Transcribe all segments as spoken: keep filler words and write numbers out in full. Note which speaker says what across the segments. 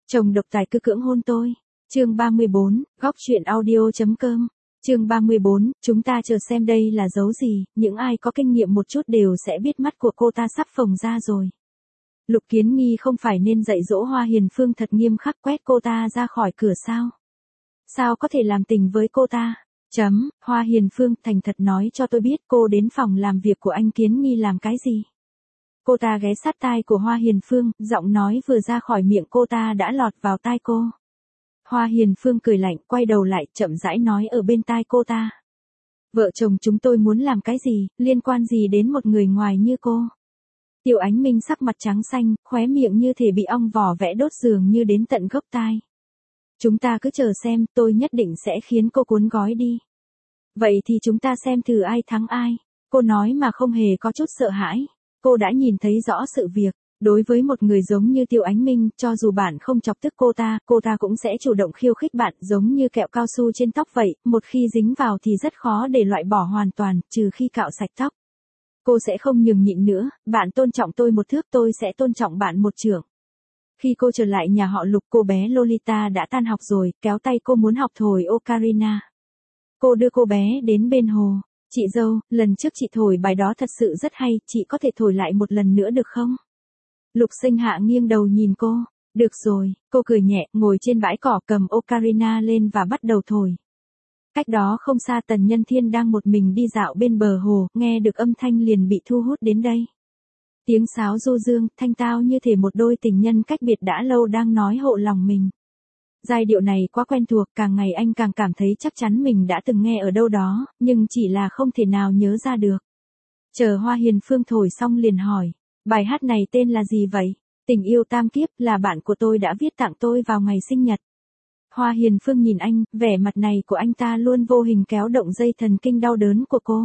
Speaker 1: Chồng độc tài cứ cưỡng hôn tôi. Chương ba mươi bốn, góc truyện audio chấm com. Chương ba mươi bốn, chúng ta chờ xem đây là dấu gì, những ai có kinh nghiệm một chút đều sẽ biết mắt của cô ta sắp phồng ra rồi. Lục Kiến Nghi không phải nên dạy dỗ Hoa Hiền Phương thật nghiêm khắc quét cô ta ra khỏi cửa sao? Sao có thể làm tình với cô ta? Chấm, Hoa Hiền Phương thành thật nói cho tôi biết cô đến phòng làm việc của anh Kiến Nghi làm cái gì? Cô ta ghé sát tai của Hoa Hiền Phương, giọng nói vừa ra khỏi miệng cô ta đã lọt vào tai cô. Hoa Hiền Phương cười lạnh, quay đầu lại, chậm rãi nói ở bên tai cô ta. Vợ chồng chúng tôi muốn làm cái gì, liên quan gì đến một người ngoài như cô? Tiêu Ánh Minh sắc mặt trắng xanh, khóe miệng như thể bị ong vò vẽ đốt dường như đến tận gốc tai. Chúng ta cứ chờ xem, tôi nhất định sẽ khiến cô cuốn gói đi. Vậy thì chúng ta xem thử ai thắng ai. Cô nói mà không hề có chút sợ hãi. Cô đã nhìn thấy rõ sự việc. Đối với một người giống như Tiêu Ánh Minh, cho dù bạn không chọc tức cô ta, cô ta cũng sẽ chủ động khiêu khích bạn, giống như kẹo cao su trên tóc vậy, một khi dính vào thì rất khó để loại bỏ hoàn toàn, trừ khi cạo sạch tóc. Cô sẽ không nhường nhịn nữa, bạn tôn trọng tôi một thước, tôi sẽ tôn trọng bạn một trượng. Khi cô trở lại nhà họ Lục, cô bé Lolita đã tan học rồi, kéo tay cô muốn học thổi ocarina. Cô đưa cô bé đến bên hồ. Chị dâu, lần trước chị thổi bài đó thật sự rất hay, chị có thể thổi lại một lần nữa được không? Lục Sinh Hạ nghiêng đầu nhìn cô. Được rồi, cô cười nhẹ, ngồi trên bãi cỏ cầm ocarina lên và bắt đầu thổi. Cách đó không xa Tần Nhân Thiên đang một mình đi dạo bên bờ hồ, nghe được âm thanh liền bị thu hút đến đây. Tiếng sáo du dương, thanh tao như thể một đôi tình nhân cách biệt đã lâu đang nói hộ lòng mình. Giai điệu này quá quen thuộc, càng ngày anh càng cảm thấy chắc chắn mình đã từng nghe ở đâu đó, nhưng chỉ là không thể nào nhớ ra được. Chờ Hoa Hiền Phương thổi xong liền hỏi, bài hát này tên là gì vậy? Tình yêu tam kiếp, là bạn của tôi đã viết tặng tôi vào ngày sinh nhật. Hoa Hiền Phương nhìn anh, vẻ mặt này của anh ta luôn vô hình kéo động dây thần kinh đau đớn của cô.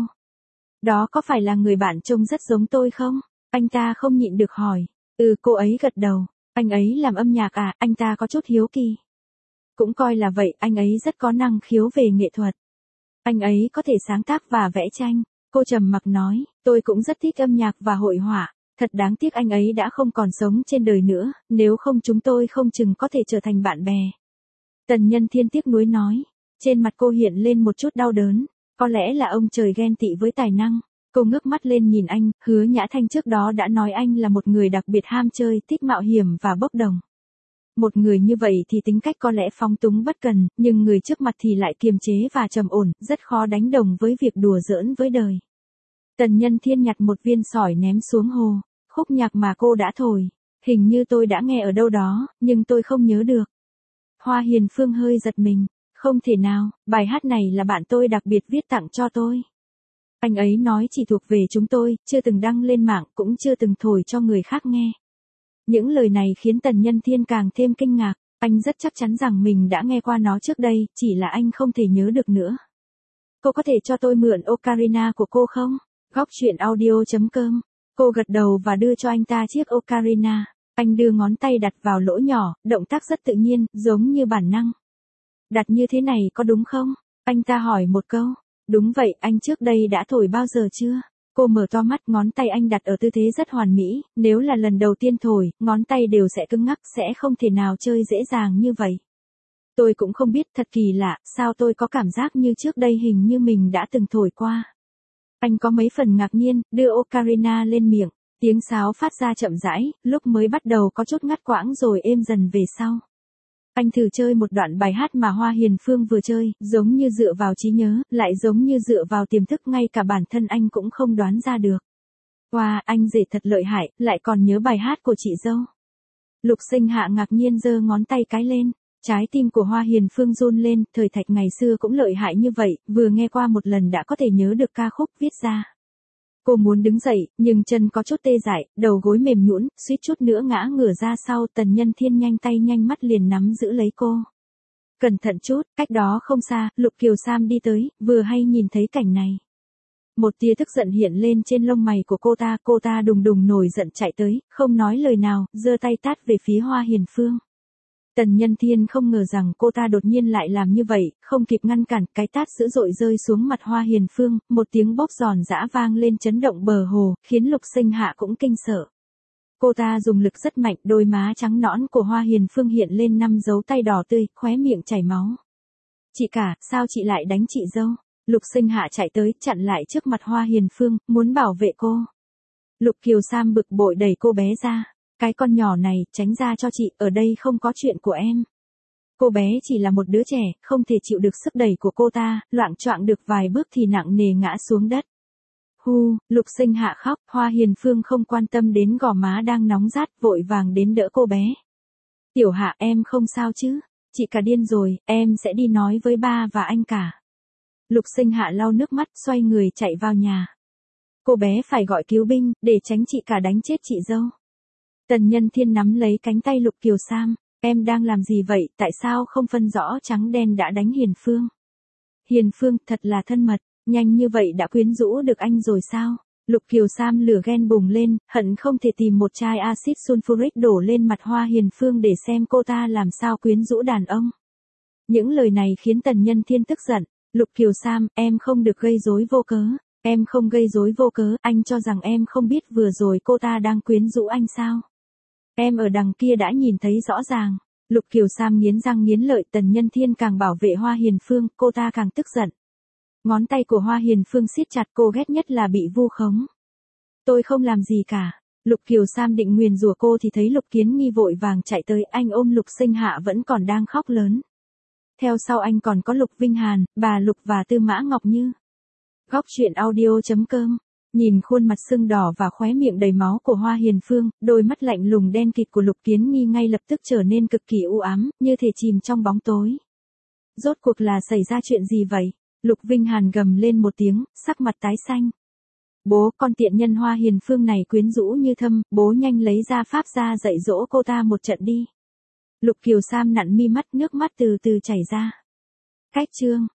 Speaker 1: Đó có phải là người bạn trông rất giống tôi không? Anh ta không nhịn được hỏi. Ừ, cô ấy gật đầu. Anh ấy làm âm nhạc à? Anh ta có chút hiếu kỳ. Cũng coi là vậy, anh ấy rất có năng khiếu về nghệ thuật. Anh ấy có thể sáng tác và vẽ tranh. Cô trầm mặc nói, tôi cũng rất thích âm nhạc và hội họa. Thật đáng tiếc anh ấy đã không còn sống trên đời nữa, nếu không chúng tôi không chừng có thể trở thành bạn bè. Tần Nhân Thiên tiếc nuối nói. Trên mặt cô hiện lên một chút đau đớn. Có lẽ là ông trời ghen tị với tài năng. Cô ngước mắt lên nhìn anh, Hứa Nhã Thanh trước đó đã nói anh là một người đặc biệt ham chơi, thích mạo hiểm và bốc đồng. Một người như vậy thì tính cách có lẽ phóng túng bất cần, nhưng người trước mặt thì lại kiềm chế và trầm ổn, rất khó đánh đồng với việc đùa giỡn với đời. Tần Nhân Thiên nhặt một viên sỏi ném xuống hồ, khúc nhạc mà cô đã thổi, hình như tôi đã nghe ở đâu đó, nhưng tôi không nhớ được. Hoa Hiền Phương hơi giật mình, không thể nào, bài hát này là bạn tôi đặc biệt viết tặng cho tôi. Anh ấy nói chỉ thuộc về chúng tôi, chưa từng đăng lên mạng, cũng chưa từng thổi cho người khác nghe. Những lời này khiến Tần Nhân Thiên càng thêm kinh ngạc, anh rất chắc chắn rằng mình đã nghe qua nó trước đây, chỉ là anh không thể nhớ được nữa. Cô có thể cho tôi mượn ocarina của cô không? Góc truyện audio chấm com. Cô gật đầu và đưa cho anh ta chiếc ocarina. Anh đưa ngón tay đặt vào lỗ nhỏ, động tác rất tự nhiên, giống như bản năng. Đặt như thế này có đúng không? Anh ta hỏi một câu. Đúng vậy, anh trước đây đã thổi bao giờ chưa? Cô mở to mắt, ngón tay anh đặt ở tư thế rất hoàn mỹ, nếu là lần đầu tiên thổi, ngón tay đều sẽ cứng ngắc, sẽ không thể nào chơi dễ dàng như vậy. Tôi cũng không biết, thật kỳ lạ, sao tôi có cảm giác như trước đây hình như mình đã từng thổi qua. Anh có mấy phần ngạc nhiên, đưa ocarina lên miệng, tiếng sáo phát ra chậm rãi, lúc mới bắt đầu có chút ngắt quãng rồi êm dần về sau. Anh thử chơi một đoạn bài hát mà Hoa Hiền Phương vừa chơi, giống như dựa vào trí nhớ, lại giống như dựa vào tiềm thức, ngay cả bản thân anh cũng không đoán ra được. Wow, anh rể thật lợi hại, lại còn nhớ bài hát của chị dâu. Lục Sinh Hạ ngạc nhiên giơ ngón tay cái lên, trái tim của Hoa Hiền Phương run lên, thời Thạch ngày xưa cũng lợi hại như vậy, vừa nghe qua một lần đã có thể nhớ được ca khúc viết ra. Cô muốn đứng dậy, nhưng chân có chút tê dại, đầu gối mềm nhũn, suýt chút nữa ngã ngửa ra sau. Tần Nhân Thiên nhanh tay nhanh mắt liền nắm giữ lấy cô. Cẩn thận chút, cách đó không xa, Lục Kiều Sam đi tới, vừa hay nhìn thấy cảnh này. Một tia tức giận hiện lên trên lông mày của cô ta, cô ta đùng đùng nổi giận chạy tới, không nói lời nào, giơ tay tát về phía Hoa Hiền Phương. Tần Nhân Thiên không ngờ rằng cô ta đột nhiên lại làm như vậy, không kịp ngăn cản, cái tát dữ dội rơi xuống mặt Hoa Hiền Phương, một tiếng bóp giòn giã vang lên chấn động bờ hồ, khiến Lục Sinh Hạ cũng kinh sợ. Cô ta dùng lực rất mạnh, đôi má trắng nõn của Hoa Hiền Phương hiện lên năm dấu tay đỏ tươi, khóe miệng chảy máu. Chị cả, sao chị lại đánh chị dâu? Lục Sinh Hạ chạy tới, chặn lại trước mặt Hoa Hiền Phương, muốn bảo vệ cô. Lục Kiều Sam bực bội đẩy cô bé ra. Cái con nhỏ này, tránh ra cho chị, ở đây không có chuyện của em. Cô bé chỉ là một đứa trẻ, không thể chịu được sức đẩy của cô ta, loạng choạng được vài bước thì nặng nề ngã xuống đất. Hu, Lục Sinh Hạ khóc, Hoa Hiền Phương không quan tâm đến gò má đang nóng rát, vội vàng đến đỡ cô bé. Tiểu Hạ, em không sao chứ? Chị cả điên rồi, em sẽ đi nói với ba và anh cả. Lục Sinh Hạ lau nước mắt, xoay người chạy vào nhà. Cô bé phải gọi cứu binh, để tránh chị cả đánh chết chị dâu. Tần Nhân Thiên nắm lấy cánh tay Lục Kiều Sam. Em đang làm gì vậy, tại sao không phân rõ trắng đen đã đánh Hiền Phương? Hiền Phương, thật là thân mật, nhanh như vậy đã quyến rũ được anh rồi sao? Lục Kiều Sam lửa ghen bùng lên, hận không thể tìm một chai axit sulfuric đổ lên mặt Hoa Hiền Phương để xem cô ta làm sao quyến rũ đàn ông. Những lời này khiến Tần Nhân Thiên tức giận. Lục Kiều Sam, em không được gây rối vô cớ. Em không gây rối vô cớ, anh cho rằng em không biết vừa rồi cô ta đang quyến rũ anh sao? Em ở đằng kia đã nhìn thấy rõ ràng. Lục Kiều Sam nghiến răng nghiến lợi, Tần Nhân Thiên càng bảo vệ Hoa Hiền Phương, cô ta càng tức giận. Ngón tay của Hoa Hiền Phương siết chặt, cô ghét nhất là bị vu khống. Tôi không làm gì cả. Lục Kiều Sam định nguyền rủa cô thì thấy Lục Kiến Nghi vội vàng chạy tới, anh ôm Lục Sinh Hạ vẫn còn đang khóc lớn. Theo sau anh còn có Lục Vinh Hàn, bà Lục và Tư Mã Ngọc Như. Góc truyện audio chấm com. Nhìn khuôn mặt sưng đỏ và khóe miệng đầy máu của Hoa Hiền Phương, đôi mắt lạnh lùng đen kịt của Lục Kiến Nghi ngay lập tức trở nên cực kỳ u ám, như thể chìm trong bóng tối. Rốt cuộc là xảy ra chuyện gì vậy? Lục Vinh Hàn gầm lên một tiếng, sắc mặt tái xanh. Bố, con tiện nhân Hoa Hiền Phương này quyến rũ như thâm, bố nhanh lấy ra pháp ra dạy dỗ cô ta một trận đi. Lục Kiều Sam nặn mi mắt, nước mắt từ từ chảy ra. Cách chương.